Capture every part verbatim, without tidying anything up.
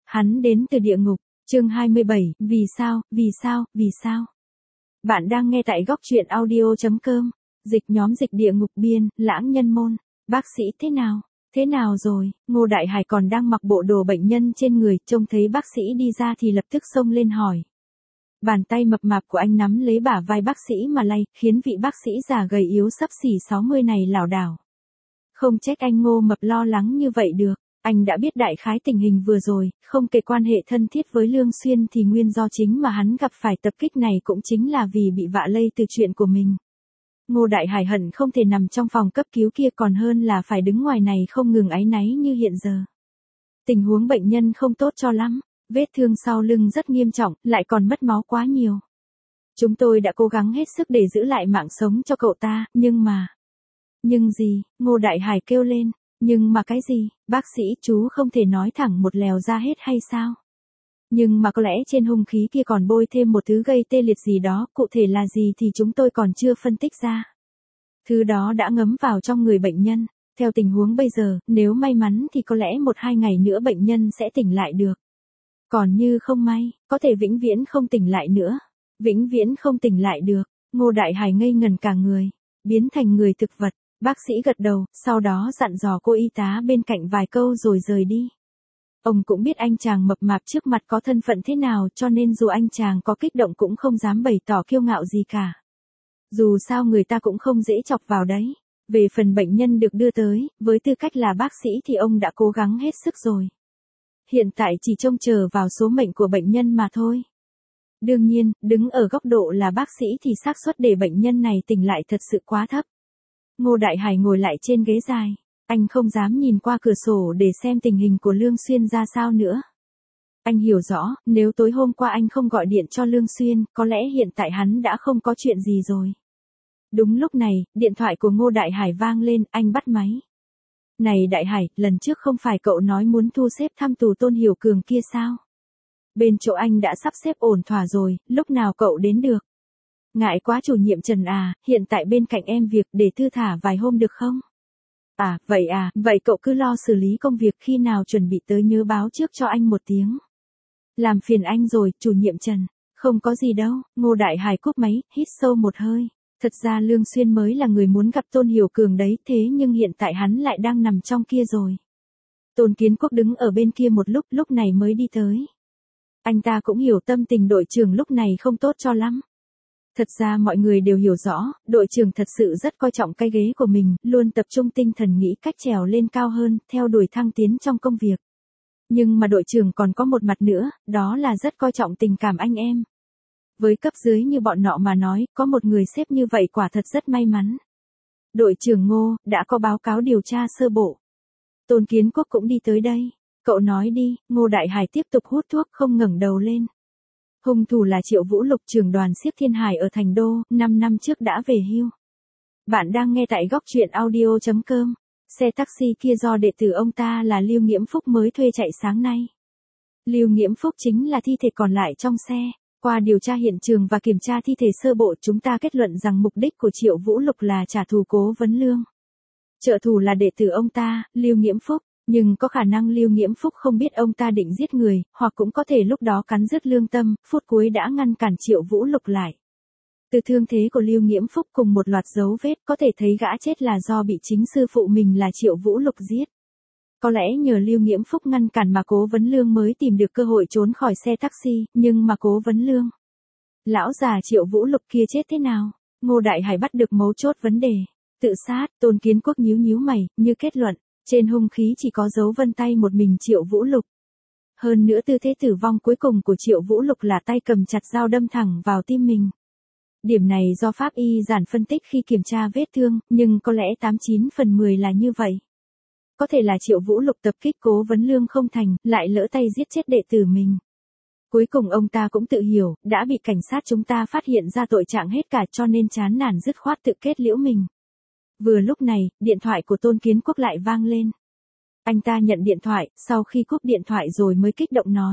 Hắn đến từ địa ngục, chương hai mươi bảy, vì sao, vì sao, vì sao? Bạn đang nghe tại góc truyện audio.com, dịch nhóm dịch địa ngục biên, lãng nhân môn, bác sĩ thế nào? Thế nào rồi? Ngô Đại Hải còn đang mặc bộ đồ bệnh nhân trên người, trông thấy bác sĩ đi ra thì lập tức xông lên hỏi. Bàn tay mập mạp của anh nắm lấy bả vai bác sĩ mà lay, khiến vị bác sĩ già gầy yếu xấp xỉ sáu mươi này lảo đảo. Không trách anh Ngô mập lo lắng như vậy được, anh đã biết đại khái tình hình vừa rồi, không kể quan hệ thân thiết với Lương Xuyên thì nguyên do chính mà hắn gặp phải tập kích này cũng chính là vì bị vạ lây từ chuyện của mình. Ngô Đại Hải hận không thể nằm trong phòng cấp cứu kia còn hơn là phải đứng ngoài này không ngừng áy náy như hiện giờ. Tình huống bệnh nhân không tốt cho lắm, vết thương sau lưng rất nghiêm trọng, lại còn mất máu quá nhiều. Chúng tôi đã cố gắng hết sức để giữ lại mạng sống cho cậu ta, nhưng mà... Nhưng gì? Ngô Đại Hải kêu lên. Nhưng mà cái gì? Bác sĩ chú không thể nói thẳng một lèo ra hết hay sao? Nhưng mà có lẽ trên hung khí kia còn bôi thêm một thứ gây tê liệt gì đó, cụ thể là gì thì chúng tôi còn chưa phân tích ra. Thứ đó đã ngấm vào trong người bệnh nhân. Theo tình huống bây giờ, nếu may mắn thì có lẽ một hai ngày nữa bệnh nhân sẽ tỉnh lại được. Còn như không may, có thể vĩnh viễn không tỉnh lại nữa. Vĩnh viễn không tỉnh lại được. Ngô Đại Hải ngây ngần cả người, biến thành người thực vật. Bác sĩ gật đầu, sau đó dặn dò cô y tá bên cạnh vài câu rồi rời đi. Ông cũng biết anh chàng mập mạp trước mặt có thân phận thế nào cho nên dù anh chàng có kích động cũng không dám bày tỏ kiêu ngạo gì cả. Dù sao người ta cũng không dễ chọc vào đấy. Về phần bệnh nhân được đưa tới, với tư cách là bác sĩ thì ông đã cố gắng hết sức rồi. Hiện tại chỉ trông chờ vào số mệnh của bệnh nhân mà thôi. Đương nhiên, đứng ở góc độ là bác sĩ thì xác suất để bệnh nhân này tỉnh lại thật sự quá thấp. Ngô Đại Hải ngồi lại trên ghế dài, anh không dám nhìn qua cửa sổ để xem tình hình của Lương Xuyên ra sao nữa. Anh hiểu rõ, nếu tối hôm qua anh không gọi điện cho Lương Xuyên, có lẽ hiện tại hắn đã không có chuyện gì rồi. Đúng lúc này, điện thoại của Ngô Đại Hải vang lên, anh bắt máy. Này Đại Hải, lần trước không phải cậu nói muốn thu xếp thăm tù Tôn Hiểu Cường kia sao? Bên chỗ anh đã sắp xếp ổn thỏa rồi, lúc nào cậu đến được? Ngại quá chủ nhiệm Trần à, hiện tại bên cạnh em việc để thư thả vài hôm được không? À, vậy à, vậy cậu cứ lo xử lý công việc khi nào chuẩn bị tới nhớ báo trước cho anh một tiếng. Làm phiền anh rồi, chủ nhiệm Trần. Không có gì đâu, Ngô Đại Hải cúp máy, hít sâu một hơi. Thật ra Lương Xuyên mới là người muốn gặp Tôn Hiểu Cường đấy, thế nhưng hiện tại hắn lại đang nằm trong kia rồi. Tôn Kiến Quốc đứng ở bên kia một lúc, lúc này mới đi tới. Anh ta cũng hiểu tâm tình đội trưởng lúc này không tốt cho lắm. Thật ra mọi người đều hiểu rõ, đội trưởng thật sự rất coi trọng cái ghế của mình, luôn tập trung tinh thần nghĩ cách trèo lên cao hơn, theo đuổi thăng tiến trong công việc. Nhưng mà đội trưởng còn có một mặt nữa, đó là rất coi trọng tình cảm anh em. Với cấp dưới như bọn nọ mà nói, có một người sếp như vậy quả thật rất may mắn. Đội trưởng Ngô, đã có báo cáo điều tra sơ bộ. Tôn Kiến Quốc cũng đi tới đây. Cậu nói đi, Ngô Đại Hải tiếp tục hút thuốc không ngẩng đầu lên. Hung thủ là Triệu Vũ Lục, trưởng đoàn xiếc Thiên Hải ở Thành Đô, năm năm trước đã về hưu. Bạn đang nghe tại góc truyện audio.com. Xe taxi kia do đệ tử ông ta là Lưu Nghiễm Phúc mới thuê chạy sáng nay. Lưu Nghiễm Phúc chính là thi thể còn lại trong xe. Qua điều tra hiện trường và kiểm tra thi thể sơ bộ chúng ta kết luận rằng mục đích của Triệu Vũ Lục là trả thù Cố Vấn Lương. Trợ thủ là đệ tử ông ta, Lưu Nghiễm Phúc. Nhưng có khả năng Lưu Nghiễm Phúc không biết ông ta định giết người, hoặc cũng có thể lúc đó cắn rứt lương tâm, phút cuối đã ngăn cản Triệu Vũ Lục lại. Từ thương thế của Lưu Nghiễm Phúc cùng một loạt dấu vết có thể thấy gã chết là do bị chính sư phụ mình là Triệu Vũ Lục giết. Có lẽ nhờ Lưu Nghiễm Phúc ngăn cản mà Cố Vấn Lương mới tìm được cơ hội trốn khỏi xe taxi, nhưng mà Cố Vấn Lương. Lão già Triệu Vũ Lục kia chết thế nào? Ngô Đại Hải bắt được mấu chốt vấn đề. Tự sát, Tôn Kiến Quốc nhíu nhíu mày, như kết luận. Trên hung khí chỉ có dấu vân tay một mình Triệu Vũ Lục. Hơn nữa tư thế tử vong cuối cùng của Triệu Vũ Lục là tay cầm chặt dao đâm thẳng vào tim mình. Điểm này do pháp y giản phân tích khi kiểm tra vết thương, nhưng có lẽ tám chín phần mười là như vậy. Có thể là Triệu Vũ Lục tập kích Cố Vấn Lương không thành, lại lỡ tay giết chết đệ tử mình. Cuối cùng ông ta cũng tự hiểu, đã bị cảnh sát chúng ta phát hiện ra tội trạng hết cả cho nên chán nản dứt khoát tự kết liễu mình. Vừa lúc này, điện thoại của Tôn Kiến Quốc lại vang lên. Anh ta nhận điện thoại, sau khi cúp điện thoại rồi mới kích động nói.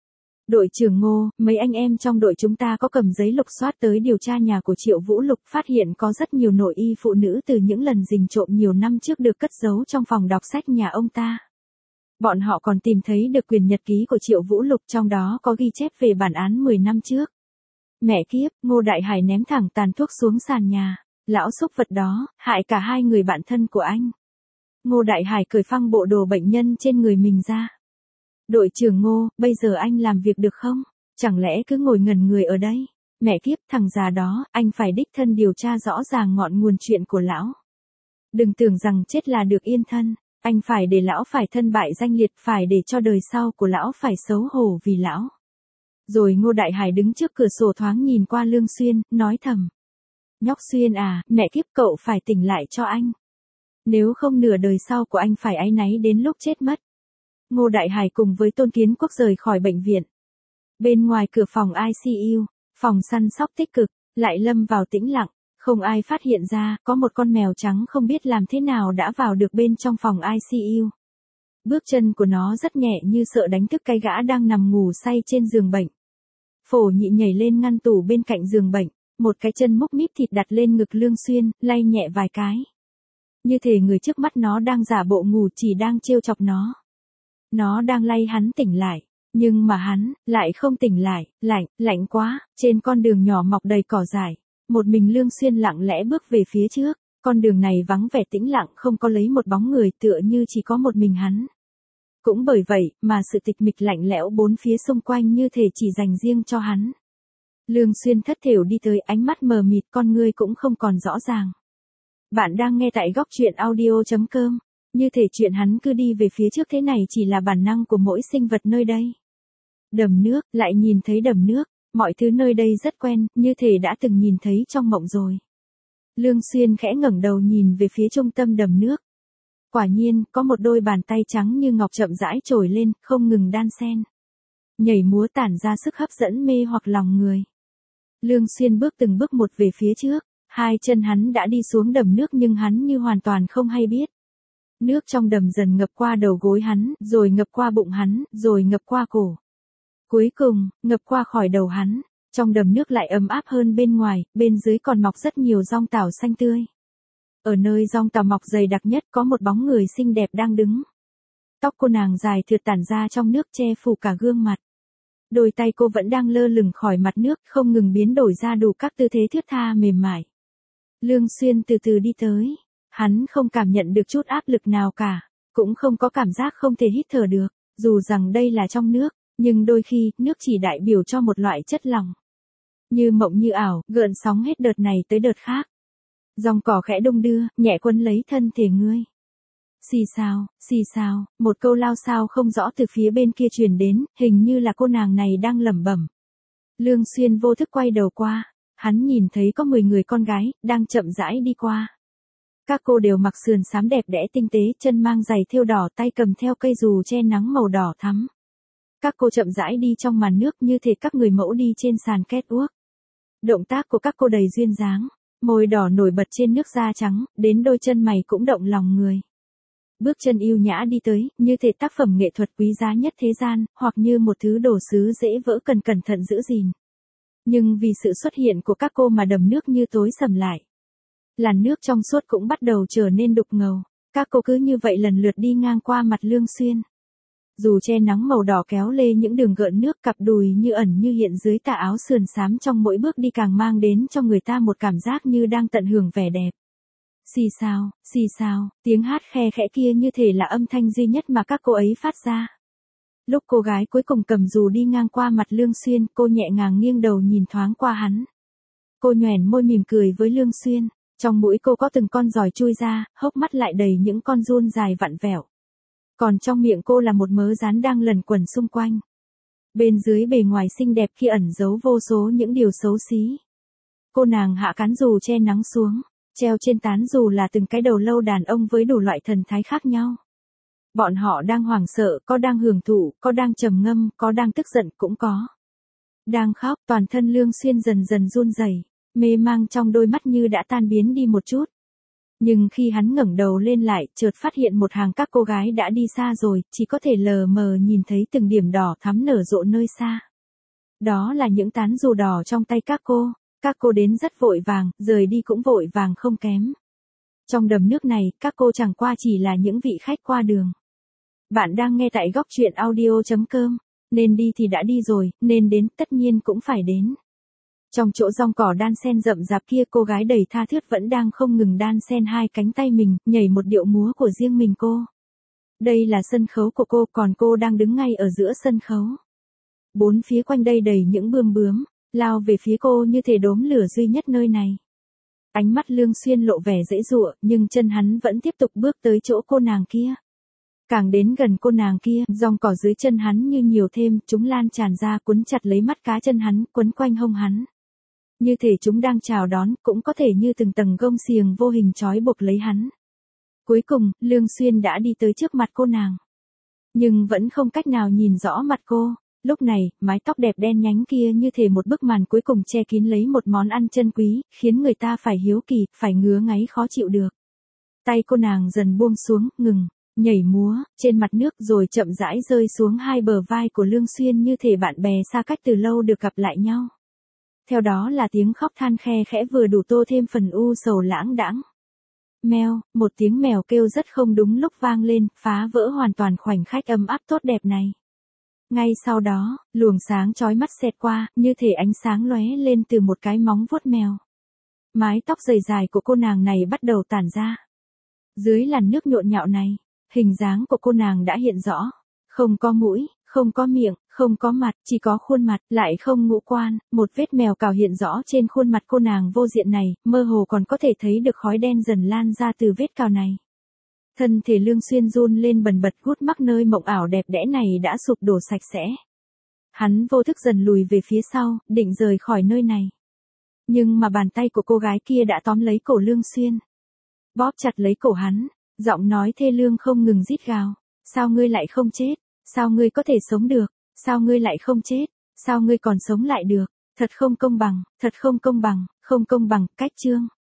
Đội trưởng Ngô, mấy anh em trong đội chúng ta có cầm giấy lục soát tới điều tra nhà của Triệu Vũ Lục, phát hiện có rất nhiều nội y phụ nữ từ những lần rình trộm nhiều năm trước được cất giấu trong phòng đọc sách nhà ông ta. Bọn họ còn tìm thấy được quyển nhật ký của Triệu Vũ Lục, trong đó có ghi chép về bản án mười năm trước. Mẹ kiếp, Ngô Đại Hải ném thẳng tàn thuốc xuống sàn nhà. Lão xúc vật đó, hại cả hai người bạn thân của anh. Ngô Đại Hải cởi phăng bộ đồ bệnh nhân trên người mình ra. Đội trưởng Ngô, bây giờ anh làm việc được không? Chẳng lẽ cứ ngồi ngẩn người ở đây? Mẹ kiếp, thằng già đó, anh phải đích thân điều tra rõ ràng ngọn nguồn chuyện của lão. Đừng tưởng rằng chết là được yên thân. Anh phải để lão phải thân bại danh liệt, phải để cho đời sau của lão phải xấu hổ vì lão. Rồi Ngô Đại Hải đứng trước cửa sổ thoáng nhìn qua Lương Xuyên, nói thầm. Nhóc Xuyên à, mẹ kiếp cậu phải tỉnh lại cho anh. Nếu không nửa đời sau của anh phải áy náy đến lúc chết mất. Ngô Đại Hải cùng với Tôn Kiến Quốc rời khỏi bệnh viện. Bên ngoài cửa phòng I C U, phòng săn sóc tích cực, lại lâm vào tĩnh lặng. Không ai phát hiện ra, có một con mèo trắng không biết làm thế nào đã vào được bên trong phòng I C U. Bước chân của nó rất nhẹ như sợ đánh thức cái gã đang nằm ngủ say trên giường bệnh. Phổ Nhị nhảy lên ngăn tủ bên cạnh giường bệnh, một cái chân múc míp thịt đặt lên ngực Lương Xuyên, lay nhẹ vài cái. Như thể người trước mắt nó đang giả bộ ngủ, chỉ đang trêu chọc nó. Nó đang lay hắn tỉnh lại, nhưng mà hắn lại không tỉnh lại, lạnh, lạnh quá. Trên con đường nhỏ mọc đầy cỏ dại, một mình Lương Xuyên lặng lẽ bước về phía trước. Con đường này vắng vẻ tĩnh lặng, không có lấy một bóng người, tựa như chỉ có một mình hắn. Cũng bởi vậy mà sự tịch mịch lạnh lẽo bốn phía xung quanh như thể chỉ dành riêng cho hắn. Lương Xuyên thất thểu đi tới, ánh mắt mờ mịt, con ngươi cũng không còn rõ ràng. Bạn đang nghe tại góc truyện audio chấm com. Như thể chuyện hắn cứ đi về phía trước thế này chỉ là bản năng của mỗi sinh vật nơi đây. Đầm nước, lại nhìn thấy đầm nước, mọi thứ nơi đây rất quen, như thể đã từng nhìn thấy trong mộng rồi. Lương Xuyên khẽ ngẩng đầu nhìn về phía trung tâm đầm nước. Quả nhiên, có một đôi bàn tay trắng như ngọc chậm rãi trồi lên, không ngừng đan xen. Nhảy múa tản ra sức hấp dẫn mê hoặc lòng người. Lương Xuyên bước từng bước một về phía trước, hai chân hắn đã đi xuống đầm nước nhưng hắn như hoàn toàn không hay biết. Nước trong đầm dần ngập qua đầu gối hắn, rồi ngập qua bụng hắn, rồi ngập qua cổ. Cuối cùng, ngập qua khỏi đầu hắn. Trong đầm nước lại ấm áp hơn bên ngoài, bên dưới còn mọc rất nhiều dong tảo xanh tươi. Ở nơi dong tảo mọc dày đặc nhất có một bóng người xinh đẹp đang đứng. Tóc cô nàng dài thượt tản ra trong nước che phủ cả gương mặt. Đôi tay cô vẫn đang lơ lửng khỏi mặt nước, không ngừng biến đổi ra đủ các tư thế thướt tha mềm mại. Lương Xuyên từ từ đi tới. Hắn không cảm nhận được chút áp lực nào cả, cũng không có cảm giác không thể hít thở được, dù rằng đây là trong nước, nhưng đôi khi, nước chỉ đại biểu cho một loại chất lỏng. Như mộng như ảo, gợn sóng hết đợt này tới đợt khác. Dòng cỏ khẽ đung đưa, nhẹ quấn lấy thân thể ngươi. Xì xào, xì xào, một câu lao xao không rõ từ phía bên kia truyền đến, hình như là cô nàng này đang lẩm bẩm. Lương Xuyên vô thức quay đầu qua, hắn nhìn thấy có mười người con gái, đang chậm rãi đi qua. Các cô đều mặc sườn xám đẹp đẽ tinh tế, chân mang giày thêu đỏ, tay cầm theo cây dù che nắng màu đỏ thắm. Các cô chậm rãi đi trong màn nước như thể các người mẫu đi trên sàn catwalk. Động tác của các cô đầy duyên dáng, môi đỏ nổi bật trên nước da trắng, đến đôi chân mày cũng động lòng người. Bước chân yêu nhã đi tới, như thể tác phẩm nghệ thuật quý giá nhất thế gian, hoặc như một thứ đồ sứ dễ vỡ cần cẩn thận giữ gìn. Nhưng vì sự xuất hiện của các cô mà đầm nước như tối sầm lại. Làn nước trong suốt cũng bắt đầu trở nên đục ngầu. Các cô cứ như vậy lần lượt đi ngang qua mặt Lương Xuyên. Dù che nắng màu đỏ kéo lê những đường gợn nước, cặp đùi như ẩn như hiện dưới tà áo sườn xám trong mỗi bước đi càng mang đến cho người ta một cảm giác như đang tận hưởng vẻ đẹp. Xì xào, xì xào, tiếng hát khe khẽ kia như thể là âm thanh duy nhất mà các cô ấy phát ra. Lúc cô gái cuối cùng cầm dù đi ngang qua mặt Lương Xuyên, cô nhẹ nhàng nghiêng đầu nhìn thoáng qua hắn. Cô nhoẻn môi mỉm cười với Lương Xuyên. Trong mũi cô có từng con giòi chui ra, hốc mắt lại đầy những con giun dài vặn vẹo. Còn trong miệng cô là một mớ rán đang lẩn quẩn xung quanh. Bên dưới bề ngoài xinh đẹp kia ẩn giấu vô số những điều xấu xí. Cô nàng hạ cán dù che nắng xuống, treo trên tán dù là từng cái đầu lâu đàn ông với đủ loại thần thái khác nhau. Bọn họ đang hoảng sợ, có đang hưởng thụ, có đang trầm ngâm, có đang tức giận cũng có. Đang khóc, toàn thân Lương Xuyên dần dần run rẩy. Mê mang trong đôi mắt như đã tan biến đi một chút. Nhưng khi hắn ngẩng đầu lên lại, chợt phát hiện một hàng các cô gái đã đi xa rồi, chỉ có thể lờ mờ nhìn thấy từng điểm đỏ thắm nở rộ nơi xa. Đó là những tán dù đỏ trong tay các cô. Các cô đến rất vội vàng, rời đi cũng vội vàng không kém. Trong đầm nước này, các cô chẳng qua chỉ là những vị khách qua đường. Bạn đang nghe tại góc chuyện audio chấm com. Nên đi thì đã đi rồi, nên đến tất nhiên cũng phải đến. Trong chỗ rong cỏ đan sen rậm rạp kia, cô gái đầy tha thướt vẫn đang không ngừng đan sen hai cánh tay mình, nhảy một điệu múa của riêng mình cô. Đây là sân khấu của cô, còn cô đang đứng ngay ở giữa sân khấu. Bốn phía quanh đây đầy những bươm bướm, lao về phía cô như thể đốm lửa duy nhất nơi này. Ánh mắt Lương Xuyên lộ vẻ giãy giụa, nhưng chân hắn vẫn tiếp tục bước tới chỗ cô nàng kia. Càng đến gần cô nàng kia, rong cỏ dưới chân hắn như nhiều thêm, chúng lan tràn ra cuốn chặt lấy mắt cá chân hắn, quấn quanh hông hắn. Như thể chúng đang chào đón, cũng có thể như từng tầng gông xiềng vô hình trói buộc lấy hắn. Cuối cùng, Lương Xuyên đã đi tới trước mặt cô nàng. Nhưng vẫn không cách nào nhìn rõ mặt cô. Lúc này, mái tóc đẹp đen nhánh kia như thể một bức màn cuối cùng che kín lấy một món ăn chân quý, khiến người ta phải hiếu kỳ, phải ngứa ngáy khó chịu được. Tay cô nàng dần buông xuống, ngừng, nhảy múa, trên mặt nước rồi chậm rãi rơi xuống hai bờ vai của Lương Xuyên như thể bạn bè xa cách từ lâu được gặp lại nhau. Theo đó là tiếng khóc than khe khẽ vừa đủ tô thêm phần u sầu lãng đãng. Meo, một tiếng mèo kêu rất không đúng lúc vang lên, phá vỡ hoàn toàn khoảnh khắc ấm áp tốt đẹp này. Ngay sau đó, luồng sáng chói mắt xẹt qua, như thể ánh sáng lóe lên từ một cái móng vuốt mèo. Mái tóc dày dài của cô nàng này bắt đầu tản ra. Dưới làn nước nhộn nhạo này, hình dáng của cô nàng đã hiện rõ. Không có mũi, không có miệng, không có mặt, chỉ có khuôn mặt, lại không ngũ quan, một vết mèo cào hiện rõ trên khuôn mặt cô nàng vô diện này, mơ hồ còn có thể thấy được khói đen dần lan ra từ vết cào này. Thân thể Lương Xuyên run lên bần bật, gút mắc nơi mộng ảo đẹp đẽ này đã sụp đổ sạch sẽ. Hắn vô thức dần lùi về phía sau, định rời khỏi nơi này. Nhưng mà bàn tay của cô gái kia đã tóm lấy cổ Lương Xuyên. Bóp chặt lấy cổ hắn, giọng nói thê lương không ngừng rít gào. Sao ngươi lại không chết? Sao ngươi có thể sống được? Sao ngươi lại không chết? Sao ngươi còn sống lại được? Thật không công bằng, thật không công bằng, không công bằng, cách chương.